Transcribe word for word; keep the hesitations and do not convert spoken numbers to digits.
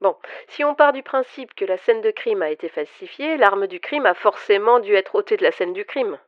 Bon, si on part du principe que la scène de crime a été falsifiée, l'arme du crime a forcément dû être ôtée de la scène du crime.